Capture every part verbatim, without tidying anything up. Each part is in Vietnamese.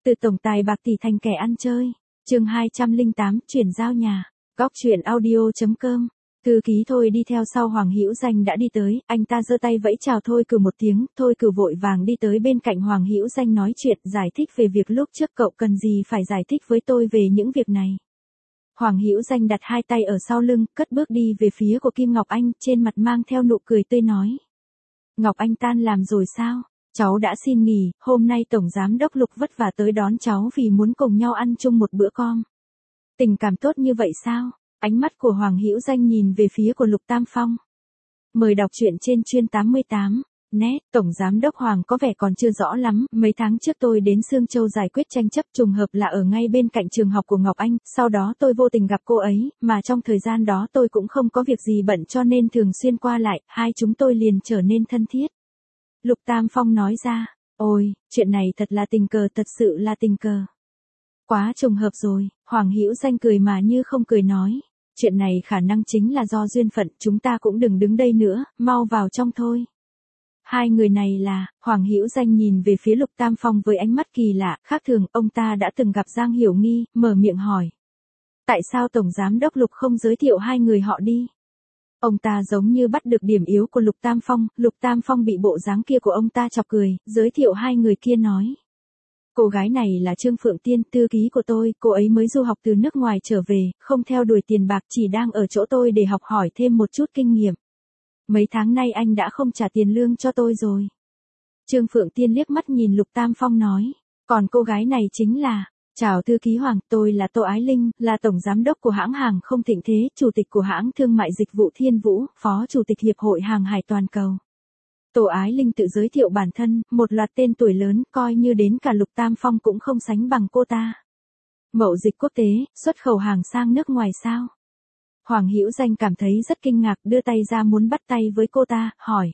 Từ tổng tài bạc tỷ thành kẻ ăn chơi. Chương hai trăm lẻ tám, chuyển giao nhà. Góc truyện audio chấm com. Thư ký Thôi đi theo sau Hoàng Hữu Danh đã đi tới, anh ta giơ tay vẫy chào Thôi Cửu một tiếng, Thôi Cửu vội vàng đi tới bên cạnh Hoàng Hữu Danh nói chuyện, giải thích về việc lúc trước cậu cần gì phải giải thích với tôi về những việc này. Hoàng Hữu Danh đặt hai tay ở sau lưng, cất bước đi về phía của Kim Ngọc Anh, trên mặt mang theo nụ cười tươi nói. Ngọc Anh tan làm rồi sao? Cháu đã xin nghỉ, hôm nay Tổng Giám đốc Lục vất vả tới đón cháu vì muốn cùng nhau ăn chung một bữa cơm. Tình cảm tốt như vậy sao? Ánh mắt của Hoàng Hữu Danh nhìn về phía của Lục Tam Phong. Mời đọc truyện trên chuyên tám mươi tám. Nét, Tổng Giám đốc Hoàng có vẻ còn chưa rõ lắm, mấy tháng trước tôi đến Sương Châu giải quyết tranh chấp trùng hợp là ở ngay bên cạnh trường học của Ngọc Anh, sau đó tôi vô tình gặp cô ấy, mà trong thời gian đó tôi cũng không có việc gì bận cho nên thường xuyên qua lại, hai chúng tôi liền trở nên thân thiết. Lục Tam Phong nói ra, ôi, chuyện này thật là tình cờ, thật sự là tình cờ. Quá trùng hợp rồi, Hoàng Hữu Danh cười mà như không cười nói, chuyện này khả năng chính là do duyên phận, chúng ta cũng đừng đứng đây nữa, mau vào trong thôi. Hai người này là, Hoàng Hữu Danh nhìn về phía Lục Tam Phong với ánh mắt kỳ lạ, khác thường, ông ta đã từng gặp Giang Hiểu Nghi, mở miệng hỏi. Tại sao Tổng Giám đốc Lục không giới thiệu hai người họ đi? Ông ta giống như bắt được điểm yếu của Lục Tam Phong, Lục Tam Phong bị bộ dáng kia của ông ta chọc cười, giới thiệu hai người kia nói. Cô gái này là Trương Phượng Tiên, thư ký của tôi, cô ấy mới du học từ nước ngoài trở về, không theo đuổi tiền bạc, chỉ đang ở chỗ tôi để học hỏi thêm một chút kinh nghiệm. Mấy tháng nay anh đã không trả tiền lương cho tôi rồi. Trương Phượng Tiên liếc mắt nhìn Lục Tam Phong nói, còn cô gái này chính là, chào thư ký Hoàng, tôi là Tô Ái Linh, là Tổng Giám đốc của hãng hàng không Thịnh Thế, Chủ tịch của hãng thương mại dịch vụ Thiên Vũ, Phó Chủ tịch Hiệp hội Hàng hải toàn cầu. Tô Ái Linh tự giới thiệu bản thân, một loạt tên tuổi lớn, coi như đến cả Lục Tam Phong cũng không sánh bằng cô ta. Mậu dịch quốc tế, xuất khẩu hàng sang nước ngoài sao? Hoàng Hữu Danh cảm thấy rất kinh ngạc, đưa tay ra muốn bắt tay với cô ta, hỏi.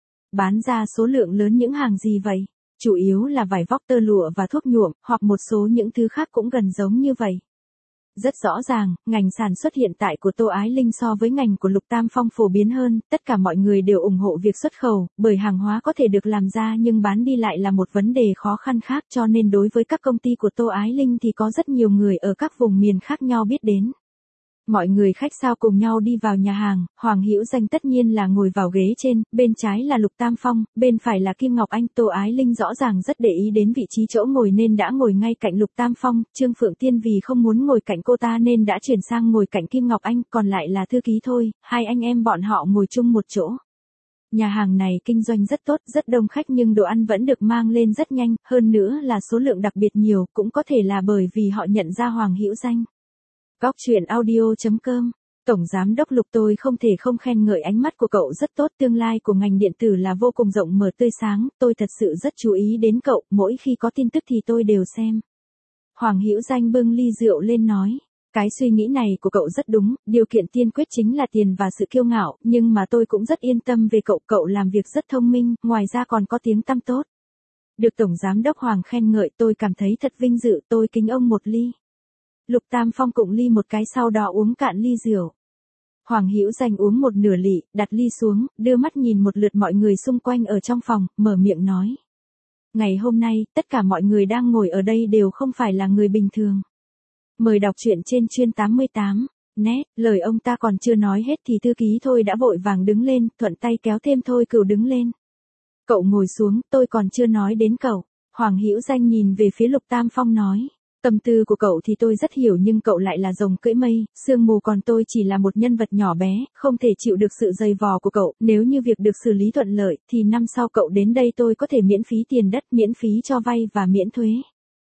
Bán ra số lượng lớn những hàng gì vậy? Chủ yếu là vải vóc, tơ lụa và thuốc nhuộm, hoặc một số những thứ khác cũng gần giống như vậy. Rất rõ ràng, ngành sản xuất hiện tại của Tô Ái Linh so với ngành của Lục Tam Phong phổ biến hơn, tất cả mọi người đều ủng hộ việc xuất khẩu, bởi hàng hóa có thể được làm ra nhưng bán đi lại là một vấn đề khó khăn khác, cho nên đối với các công ty của Tô Ái Linh thì có rất nhiều người ở các vùng miền khác nhau biết đến. Mọi người khách sao cùng nhau đi vào nhà hàng, Hoàng Hữu Danh tất nhiên là ngồi vào ghế trên, bên trái là Lục Tam Phong, bên phải là Kim Ngọc Anh, Tô Ái Linh rõ ràng rất để ý đến vị trí chỗ ngồi nên đã ngồi ngay cạnh Lục Tam Phong, Trương Phượng Tiên vì không muốn ngồi cạnh cô ta nên đã chuyển sang ngồi cạnh Kim Ngọc Anh, còn lại là thư ký Thôi, hai anh em bọn họ ngồi chung một chỗ. Nhà hàng này kinh doanh rất tốt, rất đông khách nhưng đồ ăn vẫn được mang lên rất nhanh, hơn nữa là số lượng đặc biệt nhiều, cũng có thể là bởi vì họ nhận ra Hoàng Hữu Danh. Góc truyện audio chấm com. Tổng Giám đốc Lục, tôi không thể không khen ngợi ánh mắt của cậu rất tốt, tương lai của ngành điện tử là vô cùng rộng mở tươi sáng, tôi thật sự rất chú ý đến cậu, mỗi khi có tin tức thì tôi đều xem. Hoàng Hữu Danh bưng ly rượu lên nói, cái suy nghĩ này của cậu rất đúng, điều kiện tiên quyết chính là tiền và sự kiêu ngạo, nhưng mà tôi cũng rất yên tâm về cậu, cậu làm việc rất thông minh, ngoài ra còn có tiếng tăm tốt. Được Tổng Giám đốc Hoàng khen ngợi tôi cảm thấy thật vinh dự, tôi kính ông một ly. Lục Tam Phong cụng ly một cái sau đó uống cạn ly rượu. Hoàng Hữu Danh uống một nửa lị, đặt ly xuống, đưa mắt nhìn một lượt mọi người xung quanh ở trong phòng, mở miệng nói. Ngày hôm nay, tất cả mọi người đang ngồi ở đây đều không phải là người bình thường. Mời đọc truyện trên chuyên tám mươi tám. Nét, lời ông ta còn chưa nói hết thì thư ký Thôi đã vội vàng đứng lên, thuận tay kéo thêm Thôi Cửu đứng lên. Cậu ngồi xuống, tôi còn chưa nói đến cậu. Hoàng Hữu Danh nhìn về phía Lục Tam Phong nói. Tâm tư của cậu thì tôi rất hiểu nhưng cậu lại là rồng cưỡi mây, sương mù còn tôi chỉ là một nhân vật nhỏ bé, không thể chịu được sự dày vò của cậu, nếu như việc được xử lý thuận lợi, thì năm sau cậu đến đây tôi có thể miễn phí tiền đất, miễn phí cho vay và miễn thuế.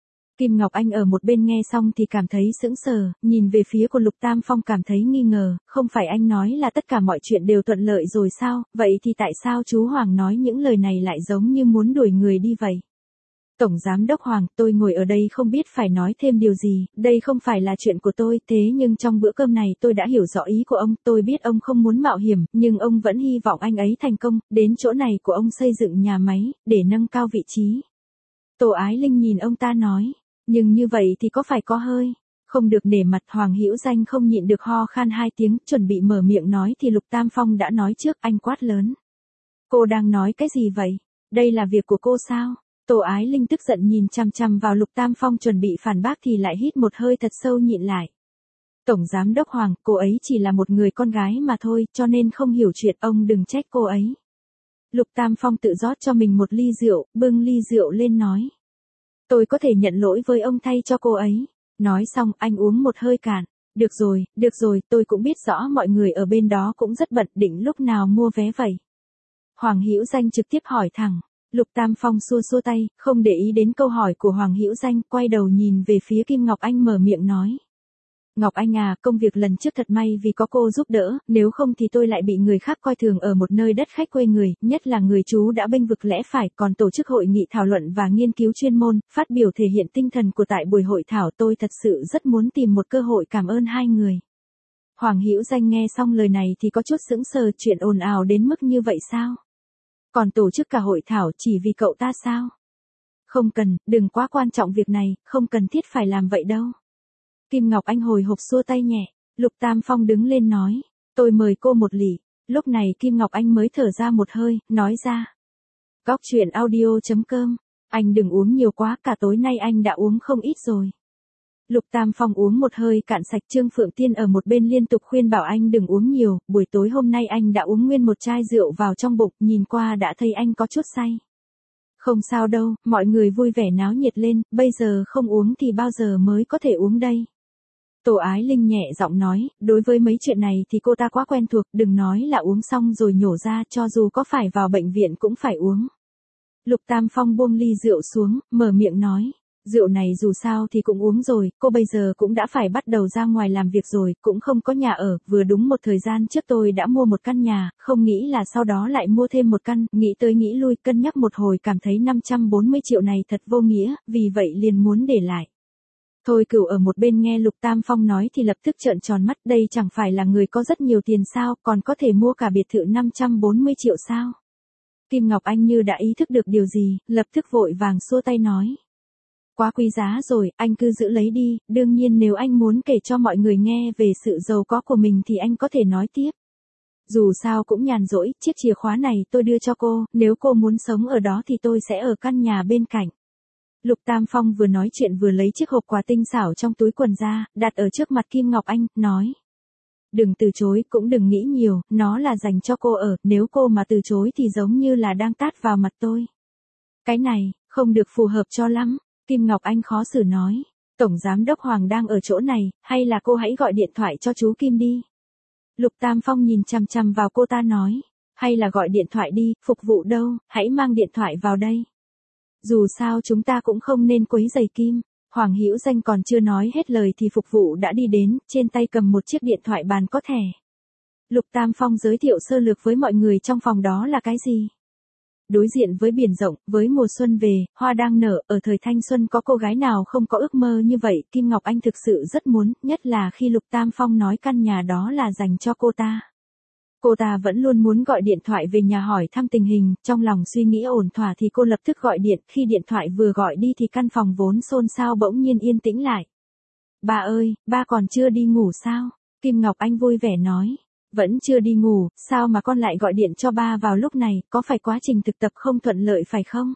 Kim Ngọc Anh ở một bên nghe xong thì cảm thấy sững sờ, nhìn về phía của Lục Tam Phong cảm thấy nghi ngờ, không phải anh nói là tất cả mọi chuyện đều thuận lợi rồi sao, vậy thì tại sao chú Hoàng nói những lời này lại giống như muốn đuổi người đi vậy? Tổng Giám đốc Hoàng, tôi ngồi ở đây không biết phải nói thêm điều gì, đây không phải là chuyện của tôi, thế nhưng trong bữa cơm này tôi đã hiểu rõ ý của ông, tôi biết ông không muốn mạo hiểm, nhưng ông vẫn hy vọng anh ấy thành công, đến chỗ này của ông xây dựng nhà máy, để nâng cao vị trí. Tô Ái Linh nhìn ông ta nói, nhưng như vậy thì có phải có hơi, không được nể mặt. Hoàng Hữu Danh không nhịn được ho khan hai tiếng, chuẩn bị mở miệng nói thì Lục Tam Phong đã nói trước, anh quát lớn. Cô đang nói cái gì vậy? Đây là việc của cô sao? Tô Ái Linh tức giận nhìn chằm chằm vào Lục Tam Phong chuẩn bị phản bác thì lại hít một hơi thật sâu nhịn lại. Tổng giám đốc Hoàng, cô ấy chỉ là một người con gái mà thôi, cho nên không hiểu chuyện, ông đừng trách cô ấy. Lục Tam Phong tự rót cho mình một ly rượu, bưng ly rượu lên nói. Tôi có thể nhận lỗi với ông thay cho cô ấy. Nói xong anh uống một hơi cạn. Được rồi, được rồi, tôi cũng biết rõ mọi người ở bên đó cũng rất bận, định lúc nào mua vé vậy. Hoàng Hữu Danh trực tiếp hỏi thẳng. Lục Tam Phong xua xua tay, không để ý đến câu hỏi của Hoàng Hữu Danh, quay đầu nhìn về phía Kim Ngọc Anh mở miệng nói. Ngọc Anh à, công việc lần trước thật may vì có cô giúp đỡ, nếu không thì tôi lại bị người khác coi thường ở một nơi đất khách quê người, nhất là người chú đã bênh vực lẽ phải, còn tổ chức hội nghị thảo luận và nghiên cứu chuyên môn, phát biểu thể hiện tinh thần của tại buổi hội thảo, tôi thật sự rất muốn tìm một cơ hội cảm ơn hai người. Hoàng Hữu Danh nghe xong lời này thì có chút sững sờ, chuyện ồn ào đến mức như vậy sao? Còn tổ chức cả hội thảo chỉ vì cậu ta sao? Không cần, đừng quá quan trọng việc này, không cần thiết phải làm vậy đâu. Kim Ngọc Anh hồi hộp xua tay nhẹ, Lục Tam Phong đứng lên nói, tôi mời cô một ly. Lúc này Kim Ngọc Anh mới thở ra một hơi, nói ra. Góc truyện audio chấm com, anh đừng uống nhiều quá, cả tối nay anh đã uống không ít rồi. Lục Tam Phong uống một hơi cạn sạch, Trương Phượng Tiên ở một bên liên tục khuyên bảo anh đừng uống nhiều, buổi tối hôm nay anh đã uống nguyên một chai rượu vào trong bụng, nhìn qua đã thấy anh có chút say. Không sao đâu, mọi người vui vẻ náo nhiệt lên, bây giờ không uống thì bao giờ mới có thể uống đây. Tô Ái Linh nhẹ giọng nói, đối với mấy chuyện này thì cô ta quá quen thuộc, đừng nói là uống xong rồi nhổ ra, cho dù có phải vào bệnh viện cũng phải uống. Lục Tam Phong buông ly rượu xuống, mở miệng nói, rượu này dù sao thì cũng uống rồi, cô bây giờ cũng đã phải bắt đầu ra ngoài làm việc rồi, cũng không có nhà ở, vừa đúng một thời gian trước tôi đã mua một căn nhà, không nghĩ là sau đó lại mua thêm một căn, nghĩ tới nghĩ lui cân nhắc một hồi cảm thấy năm trăm bốn mươi triệu này thật vô nghĩa, vì vậy liền muốn để lại. Thôi Cửu ở một bên nghe Lục Tam Phong nói thì lập tức trợn tròn mắt, đây chẳng phải là người có rất nhiều tiền sao, còn có thể mua cả biệt thự năm trăm bốn mươi triệu sao. Kim Ngọc Anh như đã ý thức được điều gì, lập tức vội vàng xua tay nói. Quá quý giá rồi, anh cứ giữ lấy đi, đương nhiên nếu anh muốn kể cho mọi người nghe về sự giàu có của mình thì anh có thể nói tiếp. Dù sao cũng nhàn rỗi, chiếc chìa khóa này tôi đưa cho cô, nếu cô muốn sống ở đó thì tôi sẽ ở căn nhà bên cạnh. Lục Tam Phong vừa nói chuyện vừa lấy chiếc hộp quà tinh xảo trong túi quần ra, đặt ở trước mặt Kim Ngọc Anh, nói. Đừng từ chối, cũng đừng nghĩ nhiều, nó là dành cho cô ở, nếu cô mà từ chối thì giống như là đang tát vào mặt tôi. Cái này, không được phù hợp cho lắm, Kim Ngọc Anh khó xử nói. Tổng Giám đốc Hoàng đang ở chỗ này, hay là cô hãy gọi điện thoại cho chú Kim đi. Lục Tam Phong nhìn chằm chằm vào cô ta nói. Hay là gọi điện thoại đi, phục vụ đâu, hãy mang điện thoại vào đây. Dù sao chúng ta cũng không nên quấy rầy Kim. Hoàng Hữu Danh còn chưa nói hết lời thì phục vụ đã đi đến, trên tay cầm một chiếc điện thoại bàn có thẻ. Lục Tam Phong giới thiệu sơ lược với mọi người trong phòng đó là cái gì. Đối diện với biển rộng, với mùa xuân về, hoa đang nở, ở thời thanh xuân có cô gái nào không có ước mơ như vậy, Kim Ngọc Anh thực sự rất muốn, nhất là khi Lục Tam Phong nói căn nhà đó là dành cho cô ta. Cô ta vẫn luôn muốn gọi điện thoại về nhà hỏi thăm tình hình, trong lòng suy nghĩ ổn thỏa thì cô lập tức gọi điện, khi điện thoại vừa gọi đi thì căn phòng vốn xôn xao bỗng nhiên yên tĩnh lại. Ba ơi, ba còn chưa đi ngủ sao? Kim Ngọc Anh vui vẻ nói. Vẫn chưa đi ngủ, sao mà con lại gọi điện cho ba vào lúc này, có phải quá trình thực tập không thuận lợi phải không?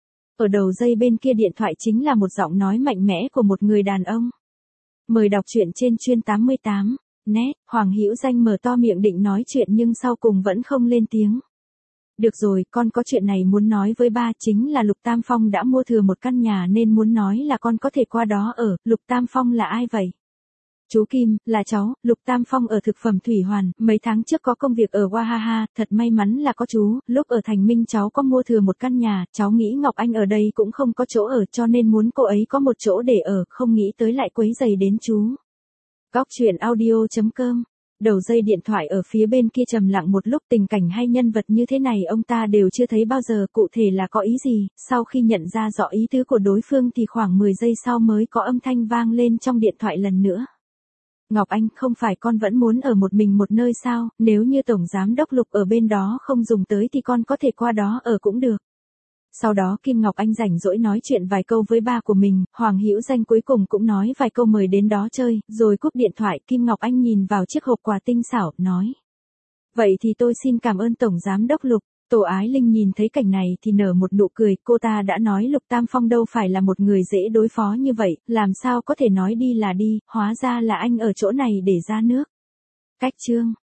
Ở đầu dây bên kia điện thoại chính là một giọng nói mạnh mẽ của một người đàn ông. Mời đọc truyện trên chuyên tám mươi tám. Nét, Hoàng Hữu Danh mở to miệng định nói chuyện nhưng sau cùng vẫn không lên tiếng. Được rồi, con có chuyện này muốn nói với ba, chính là Lục Tam Phong đã mua thừa một căn nhà nên muốn nói là con có thể qua đó ở. Lục Tam Phong là ai vậy? Chú Kim, là cháu, Lục Tam Phong ở thực phẩm Thủy Hoàn, mấy tháng trước có công việc ở Oaxaca, thật may mắn là có chú, lúc ở Thành Minh cháu có mua thừa một căn nhà, cháu nghĩ Ngọc Anh ở đây cũng không có chỗ ở cho nên muốn cô ấy có một chỗ để ở, không nghĩ tới lại quấy rầy đến chú. Góc truyện audio chấm com. Đầu dây điện thoại ở phía bên kia trầm lặng một lúc, tình cảnh hay nhân vật như thế này ông ta đều chưa thấy bao giờ, cụ thể là có ý gì, sau khi nhận ra rõ ý tứ của đối phương thì khoảng mười giây sau mới có âm thanh vang lên trong điện thoại lần nữa. Ngọc Anh, không phải con vẫn muốn ở một mình một nơi sao, nếu như Tổng Giám đốc Lục ở bên đó không dùng tới thì con có thể qua đó ở cũng được. Sau đó Kim Ngọc Anh rảnh rỗi nói chuyện vài câu với ba của mình, Hoàng Hữu Danh cuối cùng cũng nói vài câu mời đến đó chơi, rồi cúp điện thoại. Kim Ngọc Anh nhìn vào chiếc hộp quà tinh xảo, nói. Vậy thì tôi xin cảm ơn Tổng Giám đốc Lục. Tô Ái Linh nhìn thấy cảnh này thì nở một nụ cười, cô ta đã nói Lục Tam Phong đâu phải là một người dễ đối phó như vậy, làm sao có thể nói đi là đi, hóa ra là anh ở chỗ này để ra nước. Cách chương